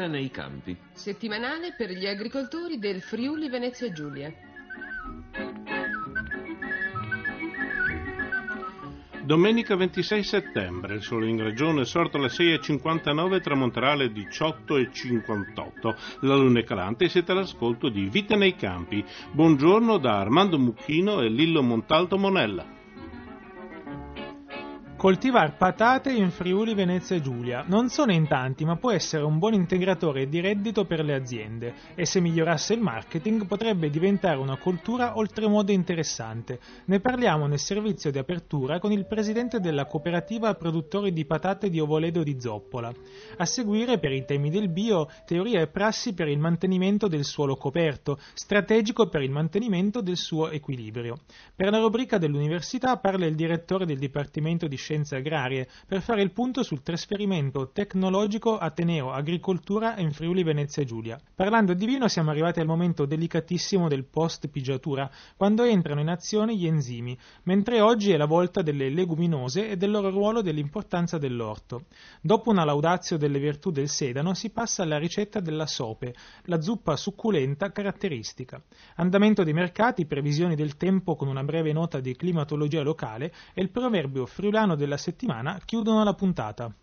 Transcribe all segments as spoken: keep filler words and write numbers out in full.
Vita nei campi. Settimanale per gli agricoltori del Friuli Venezia Giulia. Domenica ventisei settembre, il sole in regione sorto alle sei e cinquantanove, tramonterà alle diciotto e cinquantotto. La luna è calante e siete all'ascolto di Vita nei campi. Buongiorno da Armando Mucchino e Lillo Montalto Monella. Coltivar patate in Friuli Venezia Giulia non sono in tanti, ma può essere un buon integratore di reddito per le aziende e se migliorasse il marketing potrebbe diventare una coltura oltremodo interessante. Ne parliamo nel servizio di apertura con il presidente della cooperativa produttori di patate di Ovoledo di Zoppola. A seguire, per i temi del bio, teoria e prassi per il mantenimento del suolo coperto, strategico per il mantenimento del suo equilibrio. Per la rubrica dell'università parla il direttore del Dipartimento di Scienze Agrarie per fare il punto sul trasferimento tecnologico Ateneo Agricoltura in Friuli Venezia Giulia. Parlando di vino siamo arrivati al momento delicatissimo del post-pigiatura, quando entrano in azione gli enzimi, mentre oggi è la volta delle leguminose e del loro ruolo dell'importanza dell'orto. Dopo una laudatio delle virtù del sedano si passa alla ricetta della sope, la zuppa succulenta caratteristica. Andamento dei mercati, previsioni del tempo con una breve nota di climatologia locale e il proverbio friulano della settimana chiudono la puntata.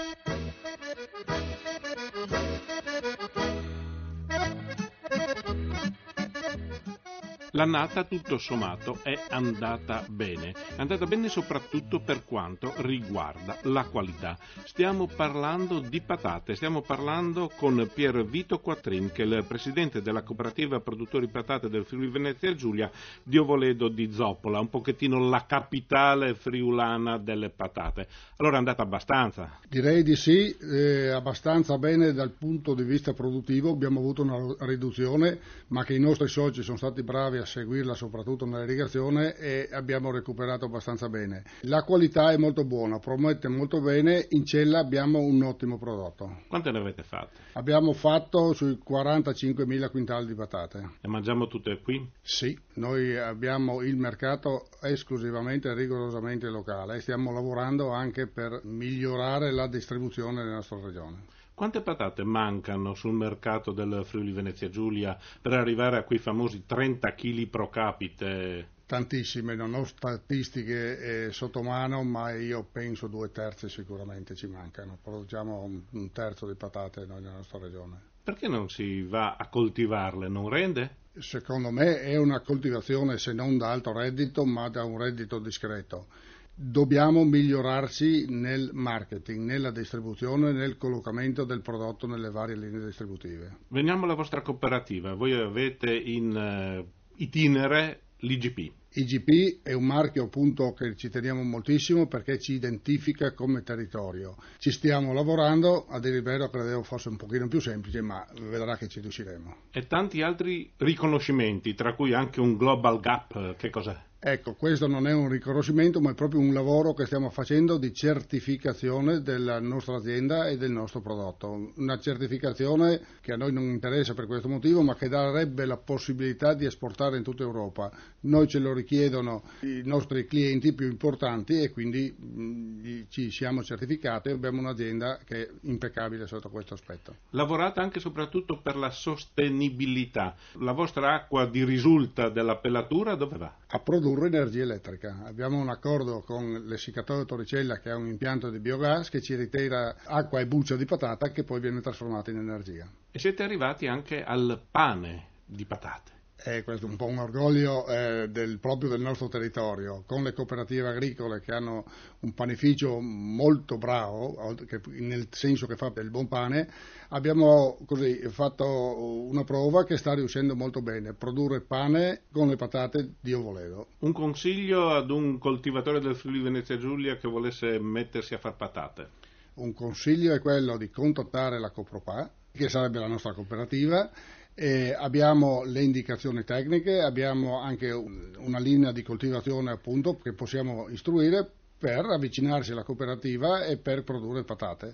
L'annata, tutto sommato, è andata bene. È andata bene soprattutto per quanto riguarda la qualità. Stiamo parlando di patate, stiamo parlando con Pier Vito Quattrin, che è il presidente della cooperativa produttori patate del Friuli Venezia Giulia di Ovoledo di Zoppola, un pochettino la capitale friulana delle patate. Allora è andata abbastanza? Direi di sì, eh, abbastanza bene dal punto di vista produttivo. Abbiamo avuto una riduzione, ma che i nostri soci sono stati bravi a seguirla soprattutto nell'irrigazione e abbiamo recuperato abbastanza bene. La qualità è molto buona, promette molto bene, in cella abbiamo un ottimo prodotto. Quante ne avete fatte? Abbiamo fatto sui quarantacinquemila quintali di patate. Le mangiamo tutte qui? Sì, noi abbiamo il mercato esclusivamente e rigorosamente locale e stiamo lavorando anche per migliorare la distribuzione nella nostra regione. Quante patate mancano sul mercato del Friuli Venezia Giulia per arrivare a quei famosi trenta chili pro capite? Tantissime, non ho statistiche eh, sotto mano, ma io penso due terzi sicuramente ci mancano. Produciamo un, un terzo di patate noi nella nostra regione. Perché non si va a coltivarle? Non rende? Secondo me è una coltivazione se non da alto reddito, ma da un reddito discreto. Dobbiamo migliorarci nel marketing, nella distribuzione, nel collocamento del prodotto nelle varie linee distributive. Veniamo alla vostra cooperativa. Voi avete in uh, itinere l'I G P. I G P è un marchio appunto che ci teniamo moltissimo perché ci identifica come territorio. Ci stiamo lavorando, a dire il vero credevo fosse un pochino più semplice, ma vedrà che ci riusciremo. E tanti altri riconoscimenti, tra cui anche un Global Gap, che cos'è? Ecco, questo non è un riconoscimento, ma è proprio un lavoro che stiamo facendo di certificazione della nostra azienda e del nostro prodotto. Una certificazione che a noi non interessa per questo motivo, ma che darebbe la possibilità di esportare in tutta Europa. Noi ce lo richiedono i nostri clienti più importanti e quindi mh, ci siamo certificati e abbiamo un'azienda che è impeccabile sotto questo aspetto. Lavorate anche e soprattutto per la sostenibilità. La vostra acqua di risulta della pellatura dove va? A produrre energia elettrica. Abbiamo un accordo con l'essiccatore Torricella che ha un impianto di biogas che ci ritira acqua e buccia di patata che poi viene trasformata in energia. E siete arrivati anche al pane di patate. Eh, questo è un po' un orgoglio eh, del, proprio del nostro territorio, con le cooperative agricole che hanno un panificio molto bravo, che, nel senso che fa del buon pane, abbiamo così fatto una prova che sta riuscendo molto bene, produrre pane con le patate di Ovoledo. Un consiglio ad un coltivatore del Friuli Venezia Giulia che volesse mettersi a far patate? Un consiglio è quello di contattare la Copropà, che sarebbe la nostra cooperativa. E abbiamo le indicazioni tecniche, abbiamo anche una linea di coltivazione appunto che possiamo istruire per avvicinarsi alla cooperativa e per produrre patate.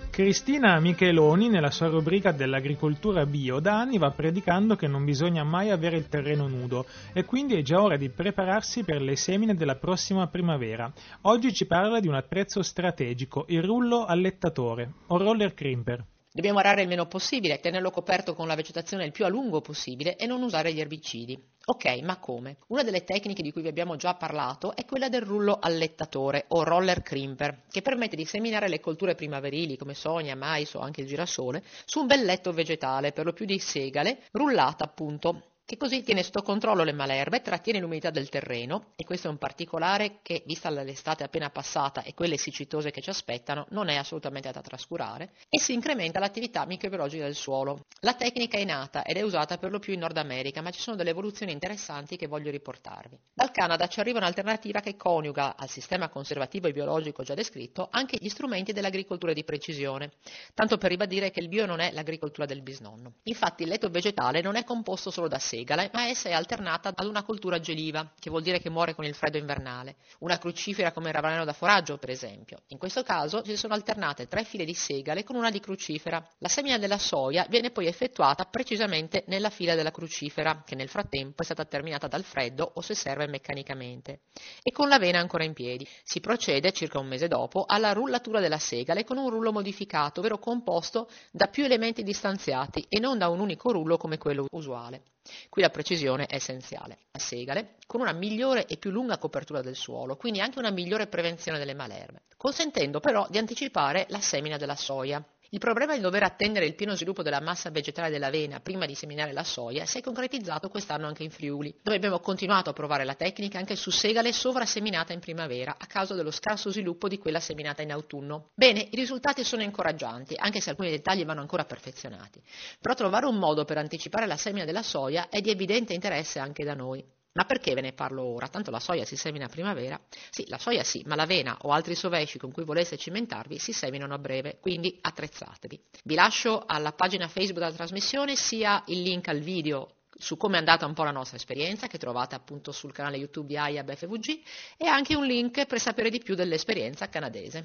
Cristina Micheloni, nella sua rubrica dell'agricoltura bio, da anni va predicando che non bisogna mai avere il terreno nudo e quindi è già ora di prepararsi per le semine della prossima primavera. Oggi ci parla di un attrezzo strategico, il rullo allettatore o roller crimper. Dobbiamo arare il meno possibile, tenerlo coperto con la vegetazione il più a lungo possibile e non usare gli erbicidi. Ok, ma come? Una delle tecniche di cui vi abbiamo già parlato è quella del rullo allettatore o roller crimper, che permette di seminare le colture primaverili come sonia, mais o anche il girasole su un bel letto vegetale, per lo più di segale, rullata appunto, che così tiene sotto controllo le malerbe, trattiene l'umidità del terreno, e questo è un particolare che, vista l'estate appena passata e quelle siccitose che ci aspettano, non è assolutamente da trascurare, e si incrementa l'attività microbiologica del suolo. La tecnica è nata ed è usata per lo più in Nord America, ma ci sono delle evoluzioni interessanti che voglio riportarvi. Dal Canada ci arriva un'alternativa che coniuga al sistema conservativo e biologico già descritto anche gli strumenti dell'agricoltura di precisione, tanto per ribadire che il bio non è l'agricoltura del bisnonno. Infatti il letto vegetale non è composto solo da semi, ma essa è alternata ad una coltura geliva, che vuol dire che muore con il freddo invernale, una crucifera come il ravanello da foraggio per esempio. In questo caso si sono alternate tre file di segale con una di crucifera. La semina della soia viene poi effettuata precisamente nella fila della crucifera, che nel frattempo è stata terminata dal freddo o se serve meccanicamente, e con l'avena ancora in piedi. Si procede, circa un mese dopo, alla rullatura della segale con un rullo modificato, ovvero composto da più elementi distanziati e non da un unico rullo come quello usuale. Qui la precisione è essenziale. La segale con una migliore e più lunga copertura del suolo, quindi anche una migliore prevenzione delle malerbe, consentendo però di anticipare la semina della soia. Il problema di dover attendere il pieno sviluppo della massa vegetale dell'avena prima di seminare la soia si è concretizzato quest'anno anche in Friuli, dove abbiamo continuato a provare la tecnica anche su segale sovraseminata in primavera a causa dello scarso sviluppo di quella seminata in autunno. Bene, i risultati sono incoraggianti, anche se alcuni dettagli vanno ancora perfezionati. Però trovare un modo per anticipare la semina della soia è di evidente interesse anche da noi. Ma perché ve ne parlo ora? Tanto la soia si semina a primavera. Sì, la soia sì, ma l'avena o altri sovesci con cui voleste cimentarvi si seminano a breve, quindi attrezzatevi. Vi lascio alla pagina Facebook della trasmissione sia il link al video su come è andata un po' la nostra esperienza, che trovate appunto sul canale YouTube di A I A B F V G, e anche un link per sapere di più dell'esperienza canadese.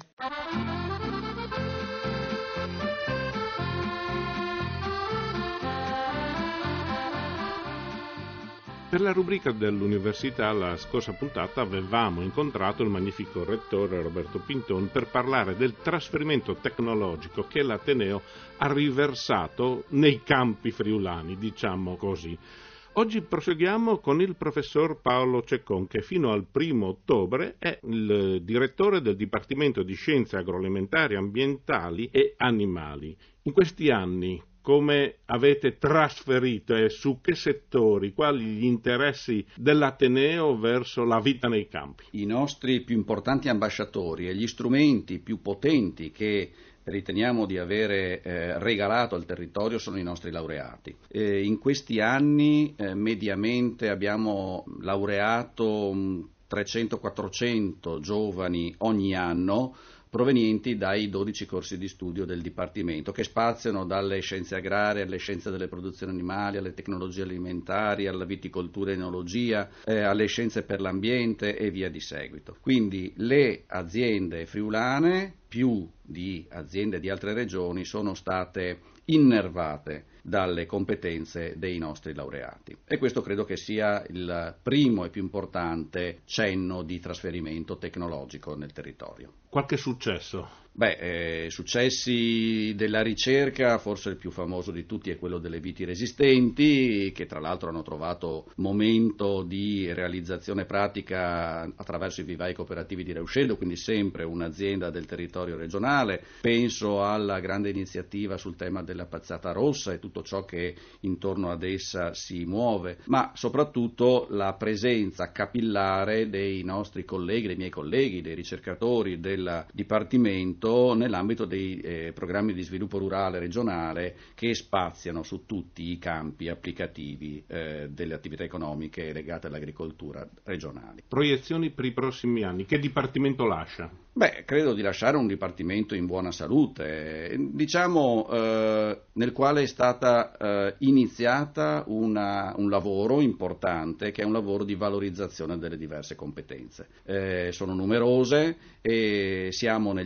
Per la rubrica dell'università la scorsa puntata avevamo incontrato il magnifico rettore Roberto Pinton per parlare del trasferimento tecnologico che l'Ateneo ha riversato nei campi friulani, diciamo così. Oggi proseguiamo con il professor Paolo Ceccon, che fino al primo ottobre è il direttore del Dipartimento di Scienze Agroalimentari, Ambientali e Animali. In questi anni come avete trasferito e su che settori, quali gli interessi dell'Ateneo verso la vita nei campi? I nostri più importanti ambasciatori e gli strumenti più potenti che riteniamo di avere eh, regalato al territorio sono i nostri laureati. Eh, in questi anni eh, mediamente abbiamo laureato trecento quattrocento giovani ogni anno, provenienti dai dodici corsi di studio del Dipartimento, che spaziano dalle scienze agrarie alle scienze delle produzioni animali, alle tecnologie alimentari, alla viticoltura e enologia, eh, alle scienze per l'ambiente e via di seguito. Quindi le aziende friulane, più di aziende di altre regioni, sono state innervate dalle competenze dei nostri laureati, e questo credo che sia il primo e più importante cenno di trasferimento tecnologico nel territorio. Qualche successo? Beh, eh, successi della ricerca, forse il più famoso di tutti è quello delle viti resistenti, che tra l'altro hanno trovato momento di realizzazione pratica attraverso i vivai cooperativi di Reuscello, quindi sempre un'azienda del territorio regionale. Penso alla grande iniziativa sul tema della pazzata rossa e tutto ciò che intorno ad essa si muove, ma soprattutto la presenza capillare dei nostri colleghi, dei miei colleghi, dei ricercatori del Dipartimento nell'ambito dei eh, programmi di sviluppo rurale regionale che spaziano su tutti i campi applicativi eh, delle attività economiche legate all'agricoltura regionali. Proiezioni per i prossimi anni, che dipartimento lascia? Beh, credo di lasciare un dipartimento in buona salute, diciamo eh, nel quale è stata eh, iniziata una, un lavoro importante, che è un lavoro di valorizzazione delle diverse competenze. Eh, sono numerose e siamo negli anni del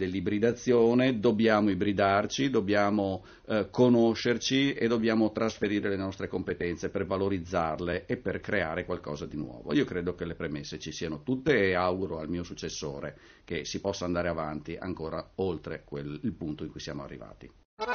dell'ibridazione, dobbiamo ibridarci, dobbiamo eh, conoscerci e dobbiamo trasferire le nostre competenze per valorizzarle e per creare qualcosa di nuovo. Io credo che le premesse ci siano tutte e auguro al mio successore che si possa andare avanti ancora oltre quel, il punto in cui siamo arrivati.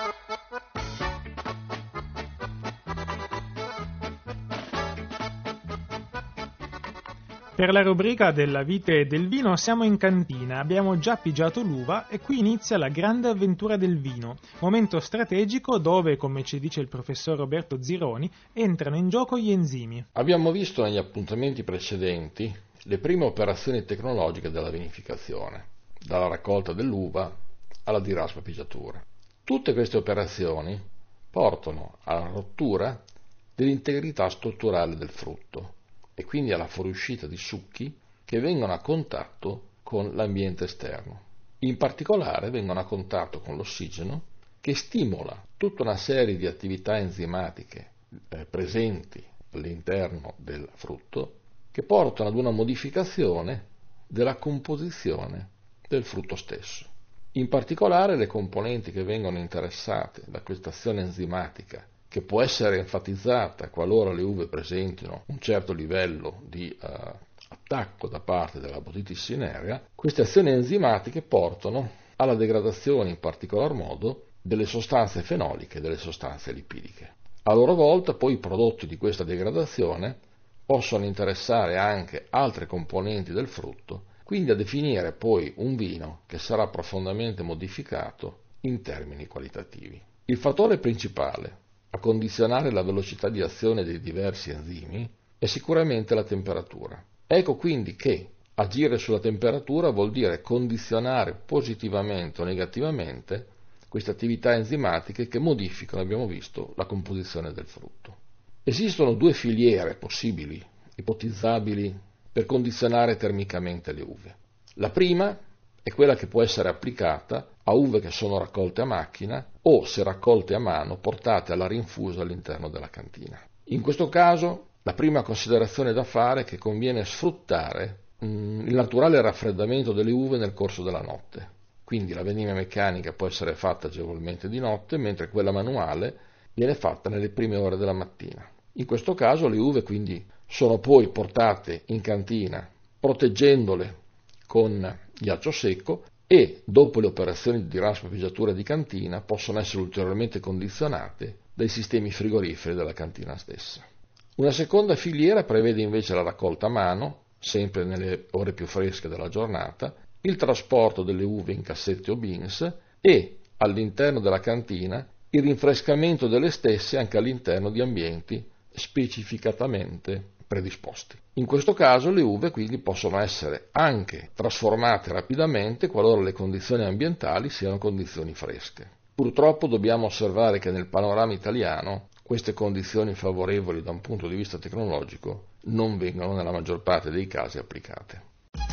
Per la rubrica della vite e del vino siamo in cantina, abbiamo già pigiato l'uva e qui inizia la grande avventura del vino, momento strategico dove, come ci dice il professor Roberto Zironi, entrano in gioco gli enzimi. Abbiamo visto negli appuntamenti precedenti le prime operazioni tecnologiche della vinificazione, dalla raccolta dell'uva alla diraspa pigiatura. Tutte queste operazioni portano alla rottura dell'integrità strutturale del frutto e quindi alla fuoriuscita di succhi che vengono a contatto con l'ambiente esterno. In particolare vengono a contatto con l'ossigeno che stimola tutta una serie di attività enzimatiche eh, presenti all'interno del frutto che portano ad una modificazione della composizione del frutto stesso. In particolare le componenti che vengono interessate da questa azione enzimatica, che può essere enfatizzata qualora le uve presentino un certo livello di uh, attacco da parte della botrytis cinerea, queste azioni enzimatiche portano alla degradazione in particolar modo delle sostanze fenoliche e delle sostanze lipidiche. A loro volta poi i prodotti di questa degradazione possono interessare anche altre componenti del frutto, quindi a definire poi un vino che sarà profondamente modificato in termini qualitativi. Il fattore principale a condizionare la velocità di azione dei diversi enzimi è sicuramente la temperatura. Ecco quindi che agire sulla temperatura vuol dire condizionare positivamente o negativamente queste attività enzimatiche che modificano, abbiamo visto, la composizione del frutto. Esistono due filiere possibili, ipotizzabili, per condizionare termicamente le uve. La prima è quella che può essere applicata a uve che sono raccolte a macchina o, se raccolte a mano, portate alla rinfusa all'interno della cantina. In questo caso, la prima considerazione da fare è che conviene sfruttare mh, il naturale raffreddamento delle uve nel corso della notte. Quindi la vendimia meccanica può essere fatta agevolmente di notte, mentre quella manuale viene fatta nelle prime ore della mattina. In questo caso le uve quindi sono poi portate in cantina proteggendole con ghiaccio secco e dopo le operazioni di diraspa, pigiatura e di cantina possono essere ulteriormente condizionate dai sistemi frigoriferi della cantina stessa. Una seconda filiera prevede invece la raccolta a mano, sempre nelle ore più fresche della giornata, il trasporto delle uve in cassetti o bins e all'interno della cantina il rinfrescamento delle stesse anche all'interno di ambienti specificatamente predisposti. In questo caso le uve quindi possono essere anche trasformate rapidamente qualora le condizioni ambientali siano condizioni fresche. Purtroppo dobbiamo osservare che nel panorama italiano queste condizioni favorevoli da un punto di vista tecnologico non vengono nella maggior parte dei casi applicate.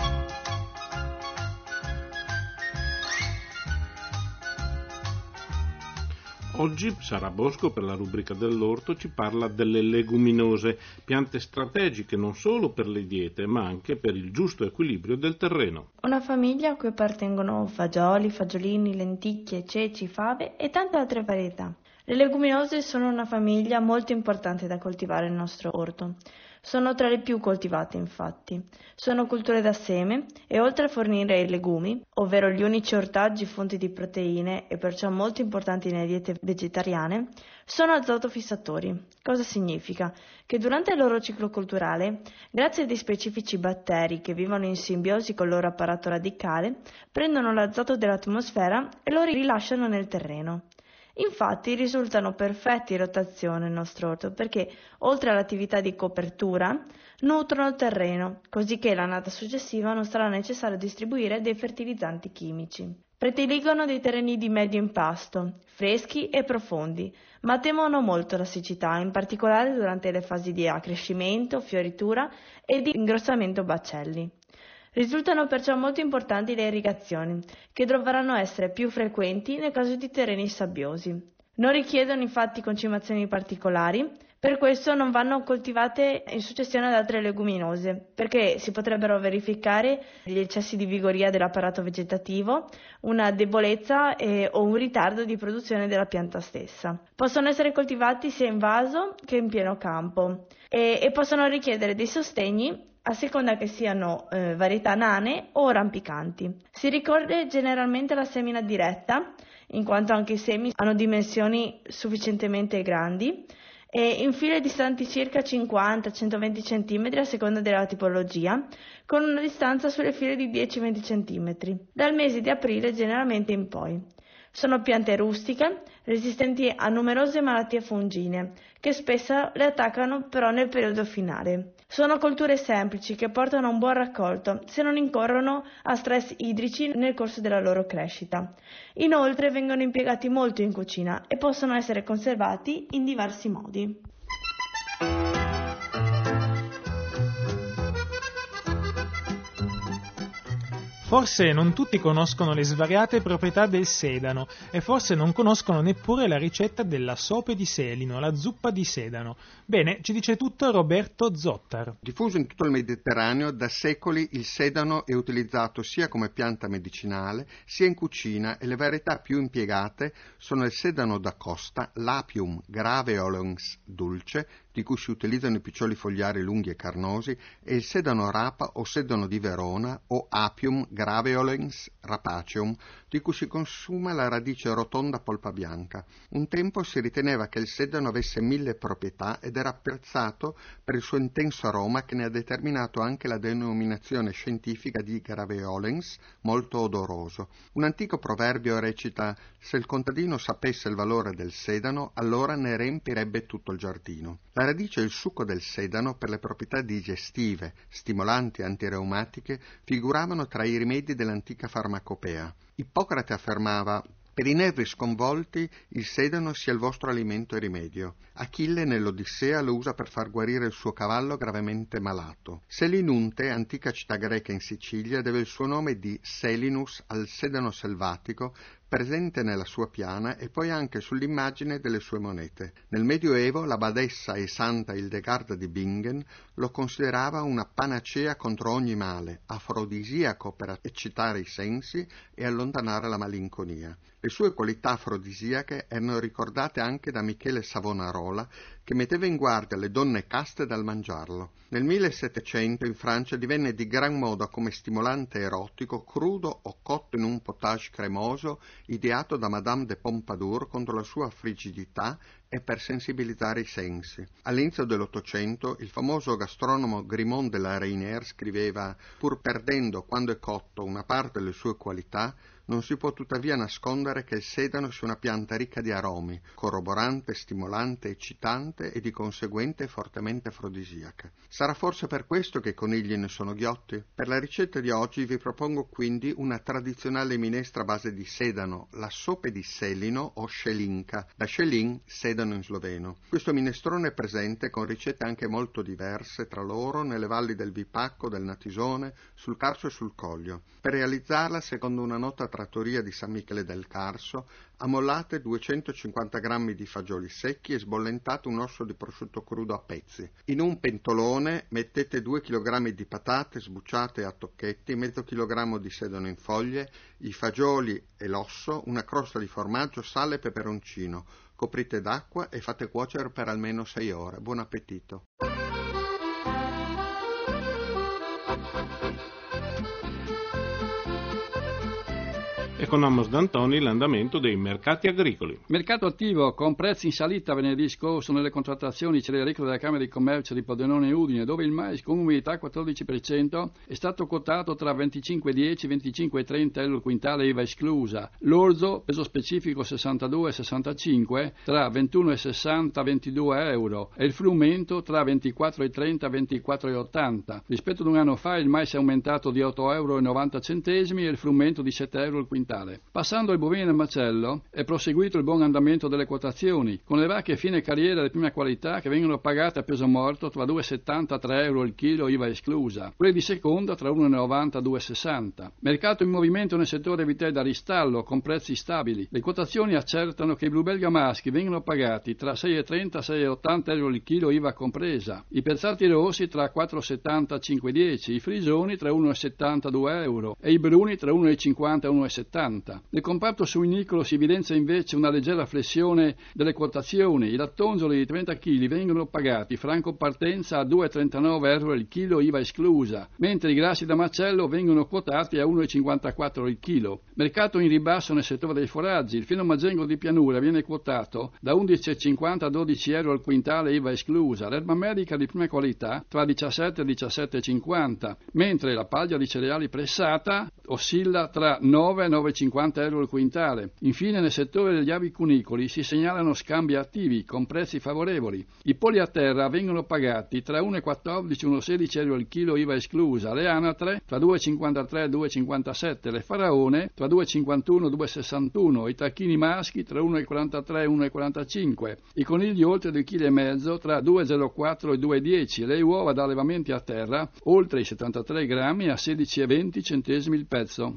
Oggi Sara Bosco, per la rubrica dell'orto, ci parla delle leguminose, piante strategiche non solo per le diete, ma anche per il giusto equilibrio del terreno. Una famiglia a cui appartengono fagioli, fagiolini, lenticchie, ceci, fave e tante altre varietà. Le leguminose sono una famiglia molto importante da coltivare nel nostro orto. Sono tra le più coltivate, infatti. Sono colture da seme e oltre a fornire i legumi, ovvero gli unici ortaggi fonti di proteine e perciò molto importanti nelle diete vegetariane, sono azotofissatori. Cosa significa? Che durante il loro ciclo colturale, grazie a dei specifici batteri che vivono in simbiosi con il loro apparato radicale, prendono l'azoto dell'atmosfera e lo rilasciano nel terreno. Infatti risultano perfetti in rotazione nel nostro orto perché, oltre all'attività di copertura, nutrono il terreno, così che l'annata successiva non sarà necessario distribuire dei fertilizzanti chimici. Prediligono dei terreni di medio impasto, freschi e profondi, ma temono molto la siccità, in particolare durante le fasi di accrescimento, fioritura e di ingrossamento baccelli. Risultano perciò molto importanti le irrigazioni, che dovranno essere più frequenti nel caso di terreni sabbiosi. Non richiedono infatti concimazioni particolari, Per questo non vanno coltivate in successione ad altre leguminose, perché si potrebbero verificare gli eccessi di vigoria dell'apparato vegetativo, una debolezza e, o un ritardo di produzione della pianta stessa. Possono essere coltivati sia in vaso che in pieno campo e, e possono richiedere dei sostegni a seconda che siano eh, varietà nane o rampicanti. Si ricorre generalmente alla semina diretta, in quanto anche i semi hanno dimensioni sufficientemente grandi, e in file distanti circa cinquanta centoventi centimetri a seconda della tipologia, con una distanza sulle file di dieci venti centimetri, dal mese di aprile generalmente in poi. Sono piante rustiche, resistenti a numerose malattie fungine, che spesso le attaccano però nel periodo finale. Sono colture semplici che portano a un buon raccolto se non incorrono a stress idrici nel corso della loro crescita. Inoltre vengono impiegati molto in cucina e possono essere conservati in diversi modi. Forse non tutti conoscono le svariate proprietà del sedano e forse non conoscono neppure la ricetta della sope di selino, la zuppa di sedano. Bene, ci dice tutto Roberto Zottar. Diffuso in tutto il Mediterraneo, da secoli il sedano è utilizzato sia come pianta medicinale sia in cucina e le varietà più impiegate sono il sedano da costa, l'Apium graveolens dulce, di cui si utilizzano i piccioli fogliari lunghi e carnosi, e il sedano rapa o sedano di Verona o Apium graveolens rapaceum, di cui si consuma la radice rotonda polpa bianca. Un tempo si riteneva che il sedano avesse mille proprietà ed era apprezzato per il suo intenso aroma che ne ha determinato anche la denominazione scientifica di graveolens, molto odoroso. Un antico proverbio recita: se il contadino sapesse il valore del sedano, allora ne riempirebbe tutto il giardino. La radice e il succo del sedano, per le proprietà digestive, stimolanti e antireumatiche, figuravano tra i rimedi dell'antica farmacopea. Ippocrate affermava: per i nervi sconvolti il sedano sia il vostro alimento e rimedio. Achille nell'Odissea lo usa per far guarire il suo cavallo gravemente malato. Selinunte, antica città greca in Sicilia, deve il suo nome di Selinus al sedano selvatico presente nella sua piana e poi anche sull'immagine delle sue monete. Nel Medioevo la badessa e santa Hildegarda di Bingen lo considerava una panacea contro ogni male, afrodisiaco per eccitare i sensi e allontanare la malinconia. Le sue qualità afrodisiache erano ricordate anche da Michele Savonarola, che metteva in guardia le donne caste dal mangiarlo. Nel millesettecento in Francia divenne di gran moda come stimolante erotico, crudo o cotto in un potage cremoso, ideato da Madame de Pompadour contro la sua frigidità e per sensibilizzare i sensi. All'inizio dell'Ottocento il famoso gastronomo Grimond de la Reynière scriveva: pur perdendo quando è cotto una parte delle sue qualità, non si può tuttavia nascondere che il sedano sia una pianta ricca di aromi, corroborante, stimolante, eccitante e di conseguente fortemente afrodisiaca. Sarà forse per questo che i conigli ne sono ghiotti? Per la ricetta di oggi vi propongo quindi una tradizionale minestra a base di sedano, la sope di selino o scelinka, da scelin, sedano in sloveno. Questo minestrone è presente con ricette anche molto diverse tra loro nelle valli del Vipacco, del Natisone, sul Carso e sul Coglio. Per realizzarla, secondo una nota trattoria di San Michele del Carso, ammollate duecentocinquanta grammi di fagioli secchi e sbollentate un osso di prosciutto crudo a pezzi. In un pentolone mettete due chilogrammi di patate sbucciate a tocchetti, mezzo chilogrammo di sedano in foglie, i fagioli e l'osso, una crosta di formaggio, sale e peperoncino. Coprite d'acqua e fate cuocere per almeno sei ore. Buon appetito! E con Amos D'Antoni l'andamento dei mercati agricoli. Mercato attivo con prezzi in salita venerdì scorso nelle contrattazioni cerealicole della Camera di Commercio di Pordenone e Udine, dove il mais con umidità quattordici per cento è stato quotato tra venticinque virgola dieci e venticinque virgola trenta euro il quintale I V A esclusa, l'orzo peso specifico sessantadue virgola sessantacinque tra ventuno virgola sessanta e ventidue euro e il frumento tra ventiquattro virgola trenta e ventiquattro virgola ottanta. Rispetto ad un anno fa il mais è aumentato di otto virgola novanta euro e il frumento di sette euro il quintale. quintale. Passando ai bovini del macello, è proseguito il buon andamento delle quotazioni, con le vacche fine carriera di prima qualità che vengono pagate a peso morto tra due virgola settanta e tre euro il chilo, I V A esclusa, quelle di seconda tra uno virgola novanta e due virgola sessanta. Mercato in movimento nel settore vitelli da ristallo, con prezzi stabili. Le quotazioni accertano che i blu belga maschi vengono pagati tra sei virgola trenta e sei virgola ottanta euro il chilo, I V A compresa, i pezzati rossi tra quattro virgola settanta e cinque virgola dieci, i frisoni tra uno virgola settanta e due euro e i bruni tra uno virgola cinquanta e uno virgola settanta. Nel comparto suinicolo si evidenzia invece una leggera flessione delle quotazioni. I lattonzoli di trenta chili vengono pagati franco partenza a due virgola trentanove euro il chilo, I V A esclusa, mentre i grassi da macello vengono quotati a uno virgola cinquantaquattro il chilo. Mercato in ribasso nel settore dei foraggi. Il fino maggengo di pianura viene quotato da undici virgola cinquanta a dodici euro al quintale, I V A esclusa. L'erba america di prima qualità tra diciassette e diciassette virgola cinquanta, mentre la paglia di cereali pressata oscilla tra nove e nove virgola cinquanta euro al quintale. Infine nel settore degli avi cunicoli si segnalano scambi attivi con prezzi favorevoli. I polli a terra vengono pagati tra uno virgola quattordici e uno virgola sedici euro al chilo, I V A esclusa, le anatre tra due virgola cinquantatré e due virgola cinquantasette, le faraone tra due virgola cinquantuno e due virgola sessantuno, i tacchini maschi tra uno virgola quarantatré e uno virgola quarantacinque, i conigli oltre due virgola cinque chili tra due virgola zero quattro e due virgola dieci, le uova da allevamenti a terra oltre i settantatré grammi a sedici virgola venti centesimi il pezzo.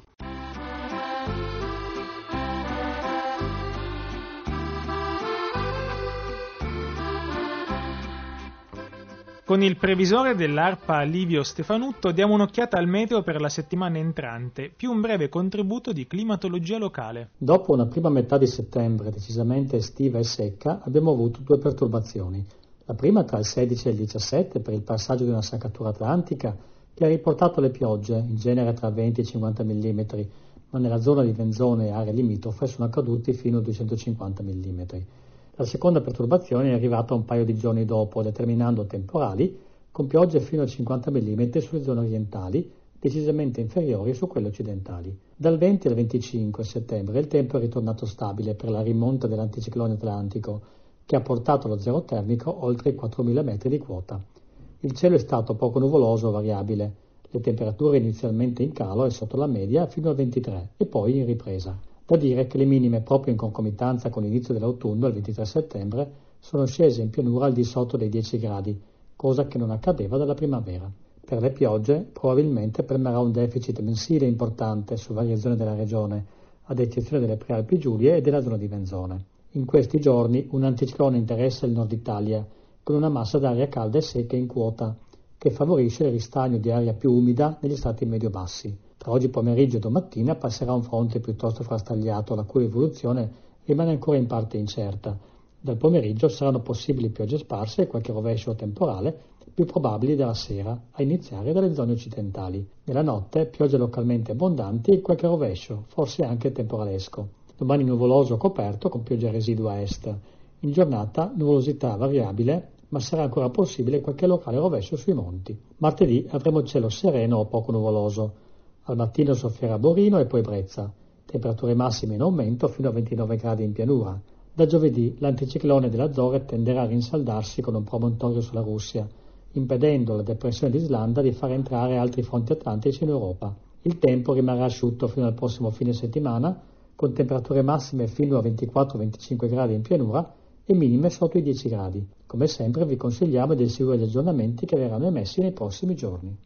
Con il previsore dell'ARPA Livio Stefanutto diamo un'occhiata al meteo per la settimana entrante, più un breve contributo di climatologia locale. Dopo una prima metà di settembre decisamente estiva e secca, abbiamo avuto due perturbazioni. La prima tra il sedici e il diciassette per il passaggio di una saccatura atlantica che ha riportato le piogge, in genere tra venti e cinquanta millimetri, ma nella zona di Venzone e aree limitrofe sono accaduti fino a duecentocinquanta millimetri. La seconda perturbazione è arrivata un paio di giorni dopo, determinando temporali con piogge fino a cinquanta millimetri sulle zone orientali, decisamente inferiori su quelle occidentali. Dal venti al venticinque settembre il tempo è ritornato stabile per la rimonta dell'anticiclone atlantico, che ha portato lo zero termico oltre i quattromila metri di quota. Il cielo è stato poco nuvoloso o variabile, le temperature inizialmente in calo e sotto la media fino al ventitré e poi in ripresa. Da dire che le minime, proprio in concomitanza con l'inizio dell'autunno, il ventitré settembre, sono scese in pianura al di sotto dei dieci gradi, cosa che non accadeva dalla primavera. Per le piogge, probabilmente premerà un deficit mensile importante su varie zone della regione, ad eccezione delle Prealpi Giulie e della zona di Venzone. In questi giorni un anticiclone interessa il nord Italia, con una massa d'aria calda e secca in quota, che favorisce il ristagno di aria più umida negli strati medio-bassi. Tra oggi pomeriggio e domattina passerà un fronte piuttosto frastagliato, la cui evoluzione rimane ancora in parte incerta. Dal pomeriggio saranno possibili piogge sparse e qualche rovescio temporale, più probabili dalla sera, a iniziare dalle zone occidentali. Nella notte piogge localmente abbondanti e qualche rovescio, forse anche temporalesco. Domani nuvoloso coperto con pioggia residua a est. In giornata nuvolosità variabile, ma sarà ancora possibile qualche locale rovescio sui monti. Martedì avremo cielo sereno o poco nuvoloso. Al mattino soffierà Borino e poi Brezza. Temperature massime in aumento fino a ventinove gradi in pianura. Da giovedì l'anticiclone delle Azzorre tenderà a rinsaldarsi con un promontorio sulla Russia, impedendo alla depressione d'Islanda di far entrare altri fronti atlantici in Europa. Il tempo rimarrà asciutto fino al prossimo fine settimana, con temperature massime fino a ventiquattro venticinque gradi in pianura e minime sotto i dieci gradi. Come sempre vi consigliamo di seguire gli aggiornamenti che verranno emessi nei prossimi giorni.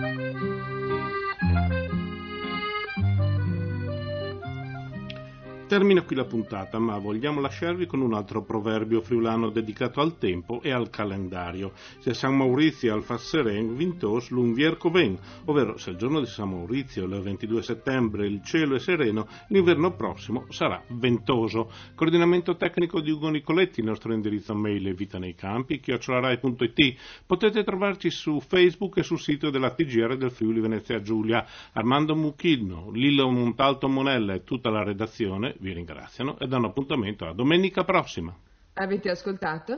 Termina qui la puntata, ma vogliamo lasciarvi con un altro proverbio friulano dedicato al tempo e al calendario. Se San Maurizio al fa seren, vintos l'unvierco ven, ovvero se il giorno di San Maurizio, il ventidue settembre, il cielo è sereno, l'inverno prossimo sarà ventoso. Coordinamento tecnico di Ugo Nicoletti, il nostro indirizzo mail è vitanei-campi chiocciola rai punto it. Potete trovarci su Facebook e sul sito della T G R del Friuli Venezia Giulia. Armando Mucchino, Lillo Montalto Monella e tutta la redazione vi ringraziano e danno appuntamento a domenica prossima. Avete ascoltato?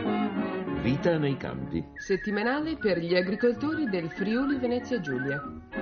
Vita nei campi. Settimanale per gli agricoltori del Friuli Venezia Giulia.